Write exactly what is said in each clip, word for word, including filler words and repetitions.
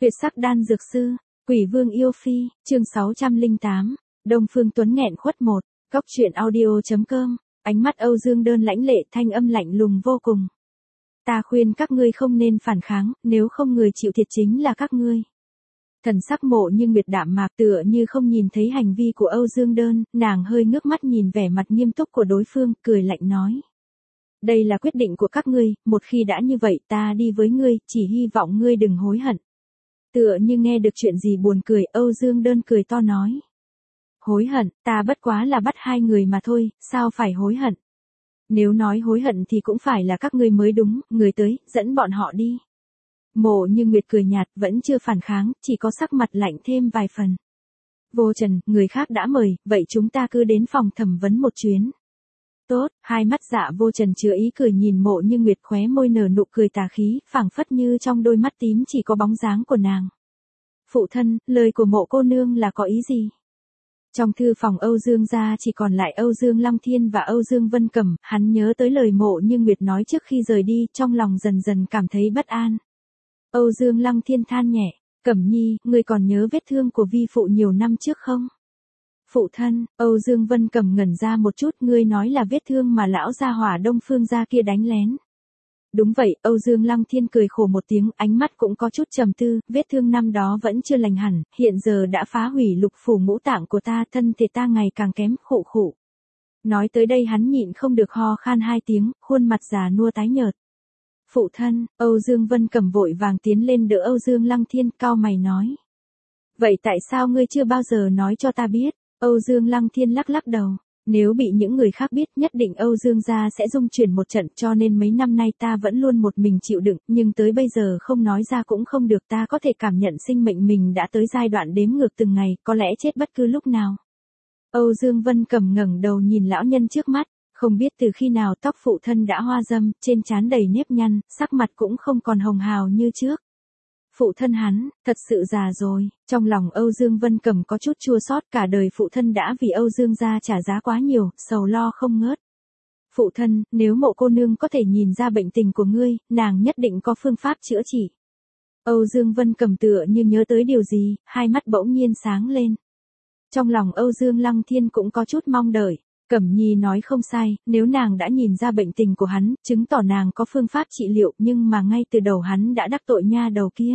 Tuyệt sắc đan dược sư, Quỷ Vương yêu phi, chương sáu trăm lẻ tám, Đông Phương Tuấn nghẹn khuất một, góc truyện audio chấm com, ánh mắt Âu Dương Đơn lãnh lệ, thanh âm lạnh lùng vô cùng. Ta khuyên các ngươi không nên phản kháng, nếu không người chịu thiệt chính là các ngươi. Thần sắc Mộ Như Nguyệt đạm mạc, tựa như không nhìn thấy hành vi của Âu Dương Đơn, nàng hơi ngước mắt nhìn vẻ mặt nghiêm túc của đối phương, cười lạnh nói. Đây là quyết định của các ngươi, một khi đã như vậy ta đi với ngươi, chỉ hy vọng ngươi đừng hối hận. Tựa như nghe được chuyện gì buồn cười, Âu Dương Đơn cười to nói. Hối hận, ta bất quá là bắt hai người mà thôi, sao phải hối hận? Nếu nói hối hận thì cũng phải là các ngươi mới đúng, người tới, dẫn bọn họ đi. Mộ Như Nguyệt cười nhạt, vẫn chưa phản kháng, chỉ có sắc mặt lạnh thêm vài phần. Vô Trần, người khác đã mời, vậy chúng ta cứ đến phòng thẩm vấn một chuyến. Tốt, hai mắt Dạ Vô Trần chứa ý cười nhìn Mộ Như Nguyệt, khóe môi nở nụ cười tà khí, phảng phất như trong đôi mắt tím chỉ có bóng dáng của nàng. Phụ thân, lời của Mộ cô nương là có ý gì? Trong thư phòng Âu Dương gia chỉ còn lại Âu Dương Lăng Thiên và Âu Dương Vân Cẩm, hắn nhớ tới lời Mộ Như Nguyệt nói trước khi rời đi, trong lòng dần dần cảm thấy bất an. Âu Dương Lăng Thiên than nhẹ, Cẩm Nhi, ngươi còn nhớ vết thương của vi phụ nhiều năm trước không? Phụ thân, Âu Dương Vân Cẩm ngẩn ra một chút, ngươi nói là vết thương mà lão gia hỏa Đông Phương gia kia đánh lén. Đúng vậy, Âu Dương Lăng Thiên cười khổ một tiếng, ánh mắt cũng có chút trầm tư, vết thương năm đó vẫn chưa lành hẳn, hiện giờ đã phá hủy lục phủ ngũ tạng của ta, thân thể ta ngày càng kém, khụ khụ. Nói tới đây hắn nhịn không được ho khan hai tiếng, khuôn mặt già nua tái nhợt. Phụ thân, Âu Dương Vân Cẩm vội vàng tiến lên đỡ Âu Dương Lăng Thiên, cau mày nói. Vậy tại sao ngươi chưa bao giờ nói cho ta biết? Âu Dương Lăng Thiên lắc lắc đầu. Nếu bị những người khác biết nhất định Âu Dương gia sẽ rung chuyển một trận, cho nên mấy năm nay ta vẫn luôn một mình chịu đựng, nhưng tới bây giờ không nói ra cũng không được, ta có thể cảm nhận sinh mệnh mình đã tới giai đoạn đếm ngược từng ngày, có lẽ chết bất cứ lúc nào. Âu Dương Vân Cẩm ngẩng đầu nhìn lão nhân trước mắt, không biết từ khi nào tóc phụ thân đã hoa râm, trên trán đầy nếp nhăn, sắc mặt cũng không còn hồng hào như trước. Phụ thân hắn, thật sự già rồi, trong lòng Âu Dương Vân Cẩm có chút chua xót, cả đời phụ thân đã vì Âu Dương gia trả giá quá nhiều, sầu lo không ngớt. Phụ thân, nếu Mộ cô nương có thể nhìn ra bệnh tình của ngươi, nàng nhất định có phương pháp chữa trị. Âu Dương Vân Cẩm tựa như nhớ tới điều gì, hai mắt bỗng nhiên sáng lên. Trong lòng Âu Dương Lăng Thiên cũng có chút mong đợi. Cẩm Nhi nói không sai, nếu nàng đã nhìn ra bệnh tình của hắn, chứng tỏ nàng có phương pháp trị liệu, nhưng mà ngay từ đầu hắn đã đắc tội nha đầu kia.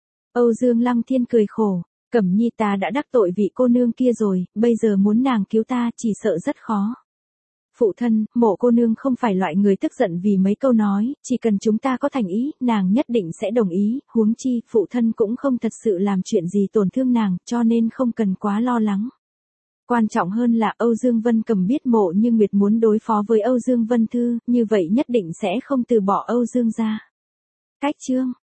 Âu Dương Lăng Thiên cười khổ, Cẩm Nhi ta đã đắc tội vị cô nương kia rồi, bây giờ muốn nàng cứu ta chỉ sợ rất khó. Phụ thân, Mộ cô nương không phải loại người tức giận vì mấy câu nói, chỉ cần chúng ta có thành ý, nàng nhất định sẽ đồng ý, huống chi, phụ thân cũng không thật sự làm chuyện gì tổn thương nàng, cho nên không cần quá lo lắng. Quan trọng hơn là Âu Dương Vân Cẩm biết Mộ Như Nguyệt muốn đối phó với Âu Dương Vân Thư, như vậy nhất định sẽ không từ bỏ Âu Dương gia. Cách chương